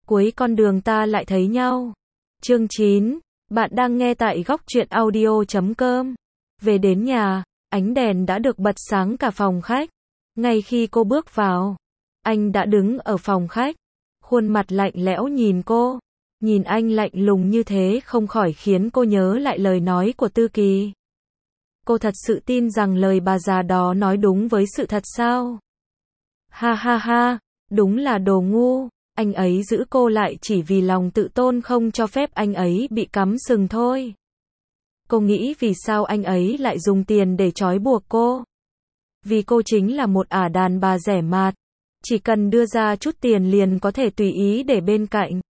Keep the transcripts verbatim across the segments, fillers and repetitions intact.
cuối con đường ta lại thấy nhau. Chương chín, bạn đang nghe tại góc truyện audio chấm com. Về đến nhà, ánh đèn đã được bật sáng cả phòng khách. Ngay khi cô bước vào, anh đã đứng ở phòng khách, khuôn mặt lạnh lẽo nhìn cô. Nhìn anh lạnh lùng như thế không khỏi khiến cô nhớ lại lời nói của Tư Kỳ. Cô thật sự tin rằng lời bà già đó nói đúng với sự thật sao? Ha ha ha, đúng là đồ ngu, anh ấy giữ cô lại chỉ vì lòng tự tôn không cho phép anh ấy bị cắm sừng thôi. Cô nghĩ vì sao anh ấy lại dùng tiền để trói buộc cô? Vì cô chính là một ả đàn bà rẻ mạt, chỉ cần đưa ra chút tiền liền có thể tùy ý để bên cạnh.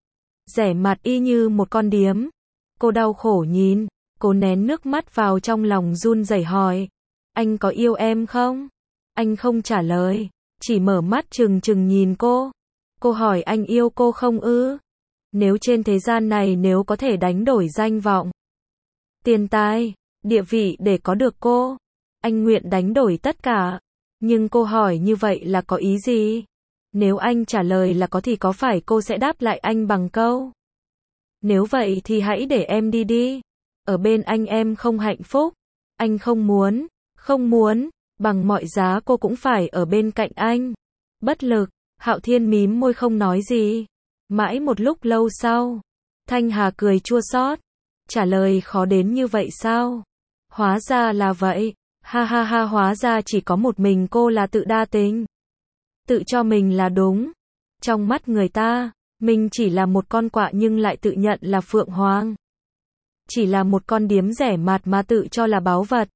Rẻ mạt y như một con điếm. Cô đau khổ nhìn, cô nén nước mắt vào trong lòng run rẩy hỏi, anh có yêu em không? Anh không trả lời, chỉ mở mắt trừng trừng nhìn cô. Cô hỏi anh yêu cô không ư? Nếu trên thế gian này nếu có thể đánh đổi danh vọng, tiền tài, địa vị để có được cô, anh nguyện đánh đổi tất cả. Nhưng cô hỏi như vậy là có ý gì? Nếu anh trả lời là có thì có phải cô sẽ đáp lại anh bằng câu, nếu vậy thì hãy để em đi đi. Ở bên anh em không hạnh phúc. Anh không muốn, không muốn, bằng mọi giá cô cũng phải ở bên cạnh anh. Bất lực, Hạo Thiên mím môi không nói gì. Mãi một lúc lâu sau, Thanh Hà cười chua xót, trả lời khó đến như vậy sao? Hóa ra là vậy, ha ha ha, hóa ra chỉ có một mình cô là tự đa tình. Tự cho mình là đúng. Trong mắt người ta, mình chỉ là một con quạ nhưng lại tự nhận là phượng hoàng. Chỉ là một con điếm rẻ mạt mà tự cho là báu vật.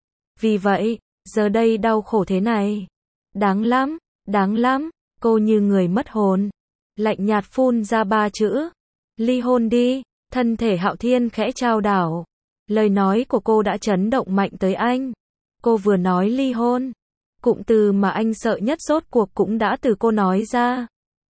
Vì vậy, giờ đây đau khổ thế này. Đáng lắm, đáng lắm, cô như người mất hồn. Lạnh nhạt phun ra ba chữ. Ly hôn đi, thân thể Hạo Thiên khẽ chao đảo. Lời nói của cô đã chấn động mạnh tới anh. Cô vừa nói ly hôn. Cụm từ mà anh sợ nhất rốt cuộc cũng đã từ cô nói ra.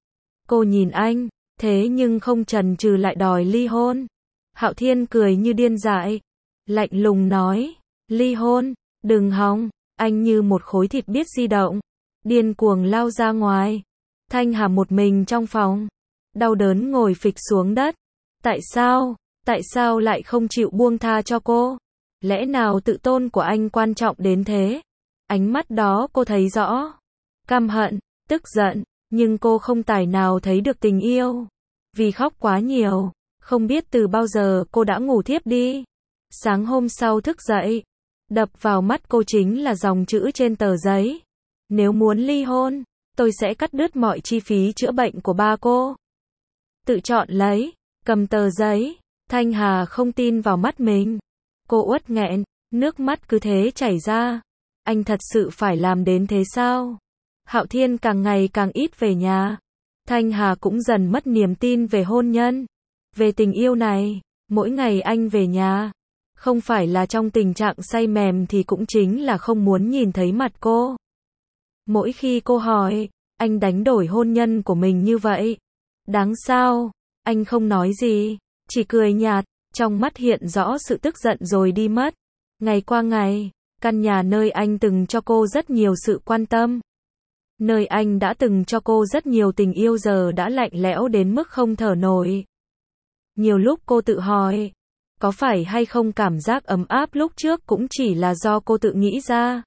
Cô nhìn anh, thế nhưng không chần chừ lại đòi ly hôn. Hạo Thiên cười như điên dại, lạnh lùng nói, ly hôn, đừng hòng. Anh như một khối thịt biết di động, điên cuồng lao ra ngoài. Thanh Hà một mình trong phòng, đau đớn ngồi phịch xuống đất. Tại sao, tại sao lại không chịu buông tha cho cô? Lẽ nào tự tôn của anh quan trọng đến thế? Ánh mắt đó cô thấy rõ, căm hận, tức giận, nhưng cô không tài nào thấy được tình yêu. Vì khóc quá nhiều, không biết từ bao giờ cô đã ngủ thiếp đi. Sáng hôm sau thức dậy, đập vào mắt cô chính là dòng chữ trên tờ giấy. Nếu muốn ly hôn, tôi sẽ cắt đứt mọi chi phí chữa bệnh của ba cô. Tự chọn lấy, cầm tờ giấy, Thanh Hà không tin vào mắt mình. Cô uất nghẹn, nước mắt cứ thế chảy ra. Anh thật sự phải làm đến thế sao? Hạo Thiên càng ngày càng ít về nhà. Thanh Hà cũng dần mất niềm tin về hôn nhân, về tình yêu này. Mỗi ngày anh về nhà, không phải là trong tình trạng say mềm thì cũng chính là không muốn nhìn thấy mặt cô. Mỗi khi cô hỏi, anh đánh đổi hôn nhân của mình như vậy, đáng sao? Anh không nói gì, chỉ cười nhạt, trong mắt hiện rõ sự tức giận rồi đi mất. Ngày qua ngày, căn nhà nơi anh từng cho cô rất nhiều sự quan tâm, nơi anh đã từng cho cô rất nhiều tình yêu giờ đã lạnh lẽo đến mức không thở nổi. Nhiều lúc cô tự hỏi, có phải hay không cảm giác ấm áp lúc trước cũng chỉ là do cô tự nghĩ ra,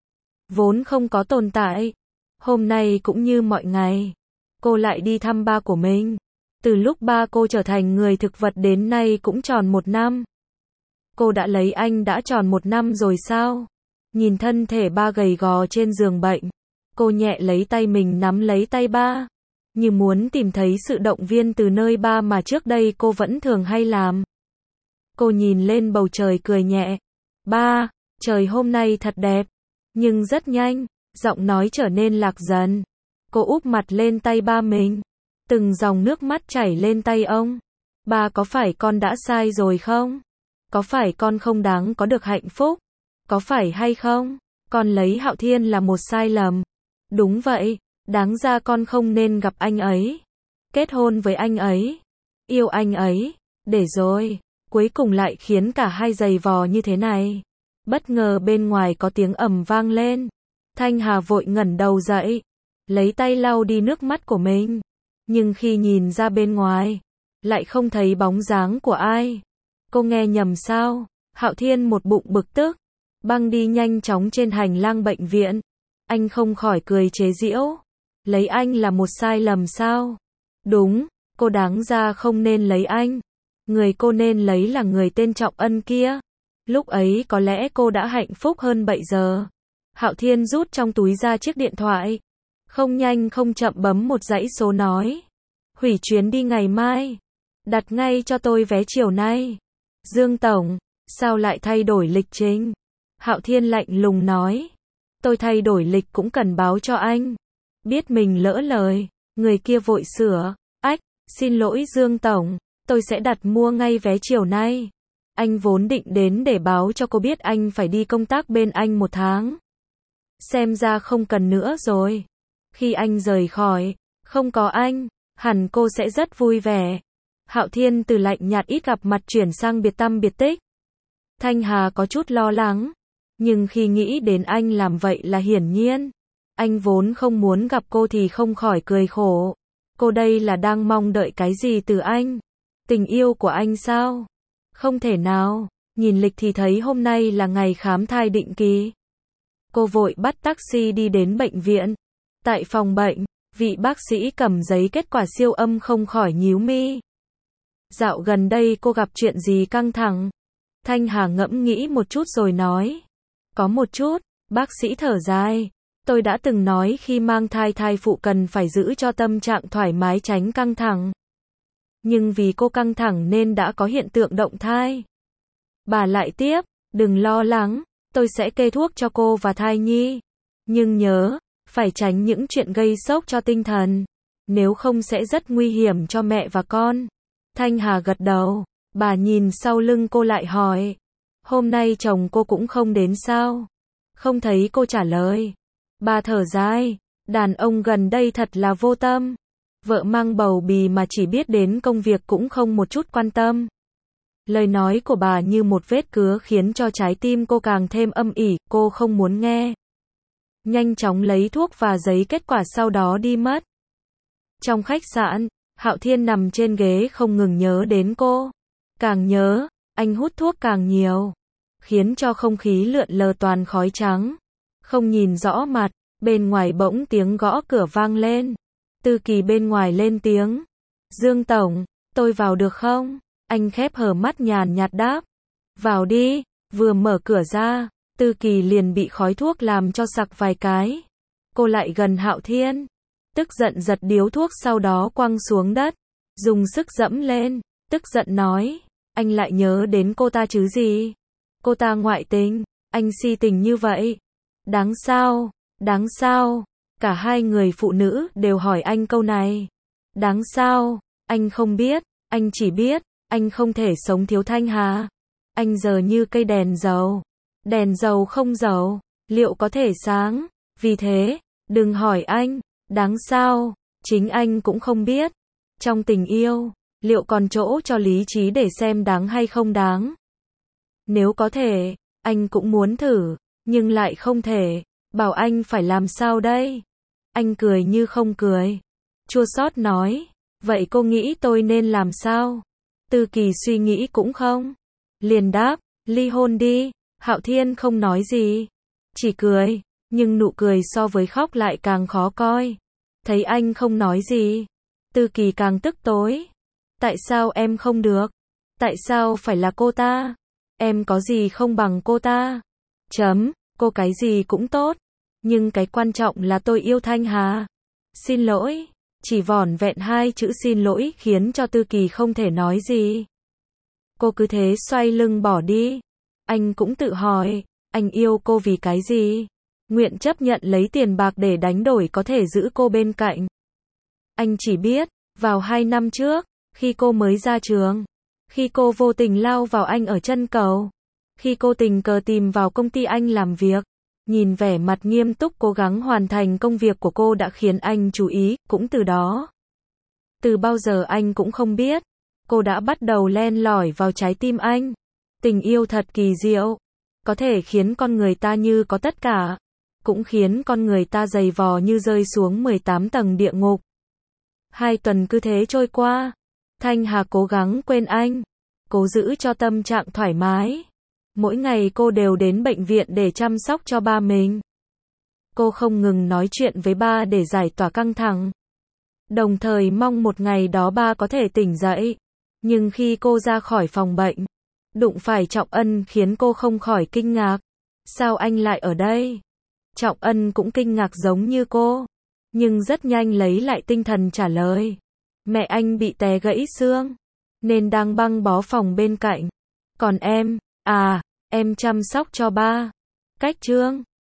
vốn không có tồn tại. Hôm nay cũng như mọi ngày, cô lại đi thăm ba của mình. Từ lúc ba cô trở thành người thực vật đến nay cũng tròn một năm. Cô đã lấy anh đã tròn một năm rồi sao? Nhìn thân thể ba gầy gò trên giường bệnh, cô nhẹ lấy tay mình nắm lấy tay ba, như muốn tìm thấy sự động viên từ nơi ba mà trước đây cô vẫn thường hay làm. Cô nhìn lên bầu trời cười nhẹ. Ba, trời hôm nay thật đẹp. Nhưng rất nhanh, giọng nói trở nên lạc dần. Cô úp mặt lên tay ba mình. Từng dòng nước mắt chảy lên tay ông. Ba, có phải con đã sai rồi không? Có phải con không đáng có được hạnh phúc? Có phải hay không? Con lấy Hạo Thiên là một sai lầm. Đúng vậy, đáng ra con không nên gặp anh ấy, kết hôn với anh ấy, yêu anh ấy, để rồi, cuối cùng lại khiến cả hai giày vò như thế này. Bất ngờ bên ngoài có tiếng ầm vang lên. Thanh Hà vội ngẩng đầu dậy, lấy tay lau đi nước mắt của mình. Nhưng khi nhìn ra bên ngoài, lại không thấy bóng dáng của ai. Cô nghe nhầm sao? Hạo Thiên một bụng bực tức, băng đi nhanh chóng trên hành lang bệnh viện. Anh không khỏi cười chế giễu. Lấy anh là một sai lầm sao? Đúng, cô đáng ra không nên lấy anh. Người cô nên lấy là người tên Trọng Ân kia. Lúc ấy có lẽ cô đã hạnh phúc hơn bây giờ. Hạo Thiên rút trong túi ra chiếc điện thoại. Không nhanh không chậm bấm một dãy số nói. Hủy chuyến đi ngày mai. Đặt ngay cho tôi vé chiều nay. Dương Tổng, sao lại thay đổi lịch trình? Hạo Thiên lạnh lùng nói. Tôi thay đổi lịch cũng cần báo cho anh. Biết mình lỡ lời, người kia vội sửa. Ách, xin lỗi Dương Tổng, tôi sẽ đặt mua ngay vé chiều nay. Anh vốn định đến để báo cho cô biết anh phải đi công tác bên anh một tháng. Xem ra không cần nữa rồi. Khi anh rời khỏi, không có anh, hẳn cô sẽ rất vui vẻ. Hạo Thiên từ lạnh nhạt ít gặp mặt chuyển sang biệt tăm biệt tích. Thanh Hà có chút lo lắng, nhưng khi nghĩ đến anh làm vậy là hiển nhiên. Anh vốn không muốn gặp cô thì không khỏi cười khổ. Cô đây là đang mong đợi cái gì từ anh? Tình yêu của anh sao? Không thể nào, nhìn lịch thì thấy hôm nay là ngày khám thai định kỳ. Cô vội bắt taxi đi đến bệnh viện. Tại phòng bệnh, vị bác sĩ cầm giấy kết quả siêu âm không khỏi nhíu mi. Dạo gần đây cô gặp chuyện gì căng thẳng? Thanh Hà ngẫm nghĩ một chút rồi nói. Có một chút, bác sĩ thở dài. Tôi đã từng nói khi mang thai thai phụ cần phải giữ cho tâm trạng thoải mái tránh căng thẳng. Nhưng vì cô căng thẳng nên đã có hiện tượng động thai. Bà lại tiếp, đừng lo lắng, tôi sẽ kê thuốc cho cô và thai nhi. Nhưng nhớ, phải tránh những chuyện gây sốc cho tinh thần. Nếu không sẽ rất nguy hiểm cho mẹ và con. Thanh Hà gật đầu, bà nhìn sau lưng cô lại hỏi. Hôm nay chồng cô cũng không đến sao? Không thấy cô trả lời. Bà thở dài, đàn ông gần đây thật là vô tâm. Vợ mang bầu bì mà chỉ biết đến công việc cũng không một chút quan tâm. Lời nói của bà như một vết cứa khiến cho trái tim cô càng thêm âm ỉ, cô không muốn nghe. Nhanh chóng lấy thuốc và giấy kết quả sau đó đi mất. Trong khách sạn, Hạo Thiên nằm trên ghế không ngừng nhớ đến cô. Càng nhớ, anh hút thuốc càng nhiều, khiến cho không khí lượn lờ toàn khói trắng. Không nhìn rõ mặt, bên ngoài bỗng tiếng gõ cửa vang lên. Tư Kỳ bên ngoài lên tiếng. Dương Tổng, tôi vào được không? Anh khép hờ mắt nhàn nhạt đáp. Vào đi, vừa mở cửa ra, Tư Kỳ liền bị khói thuốc làm cho sặc vài cái. Cô lại gần Hạo Thiên, tức giận giật điếu thuốc sau đó quăng xuống đất, dùng sức dẫm lên, tức giận nói, anh lại nhớ đến cô ta chứ gì? Cô ta ngoại tình, anh si tình như vậy. Đáng sao, đáng sao, cả hai người phụ nữ đều hỏi anh câu này. Đáng sao, anh không biết, anh chỉ biết, anh không thể sống thiếu Thanh Hà. Anh giờ như cây đèn dầu, đèn dầu không dầu, liệu có thể sáng, vì thế, đừng hỏi anh, đáng sao, chính anh cũng không biết. Trong tình yêu, liệu còn chỗ cho lý trí để xem đáng hay không đáng? Nếu có thể, anh cũng muốn thử, nhưng lại không thể, bảo anh phải làm sao đây? Anh cười như không cười, chua xót nói, vậy cô nghĩ tôi nên làm sao? Tư Kỳ suy nghĩ cũng không, liền đáp, ly hôn đi. Hạo Thiên không nói gì, chỉ cười, nhưng nụ cười so với khóc lại càng khó coi. Thấy anh không nói gì, Tư Kỳ càng tức tối. Tại sao em không được? Tại sao phải là cô ta? Em có gì không bằng cô ta? Chấm, cô cái gì cũng tốt, nhưng cái quan trọng là tôi yêu Thanh Hà. Xin lỗi, chỉ vỏn vẹn hai chữ xin lỗi khiến cho Tư Kỳ không thể nói gì. Cô cứ thế xoay lưng bỏ đi. Anh cũng tự hỏi, anh yêu cô vì cái gì? Nguyện chấp nhận lấy tiền bạc để đánh đổi có thể giữ cô bên cạnh. Anh chỉ biết, vào hai năm trước, khi cô mới ra trường, khi cô vô tình lao vào anh ở chân cầu, khi cô tình cờ tìm vào công ty anh làm việc, nhìn vẻ mặt nghiêm túc cố gắng hoàn thành công việc của cô đã khiến anh chú ý, cũng từ đó. Từ bao giờ anh cũng không biết, cô đã bắt đầu len lỏi vào trái tim anh. Tình yêu thật kỳ diệu, có thể khiến con người ta như có tất cả, cũng khiến con người ta dày vò như rơi xuống mười tám tầng địa ngục. Hai tuần cứ thế trôi qua. Thanh Hà cố gắng quên anh, cố giữ cho tâm trạng thoải mái. Mỗi ngày cô đều đến bệnh viện để chăm sóc cho ba mình. Cô không ngừng nói chuyện với ba để giải tỏa căng thẳng. Đồng thời mong một ngày đó ba có thể tỉnh dậy. Nhưng khi cô ra khỏi phòng bệnh, đụng phải Trọng Ân khiến cô không khỏi kinh ngạc. Sao anh lại ở đây? Trọng Ân cũng kinh ngạc giống như cô, nhưng rất nhanh lấy lại tinh thần trả lời. Mẹ anh bị té gãy xương, nên đang băng bó phòng bên cạnh. Còn em, à, em chăm sóc cho ba. Cách Trương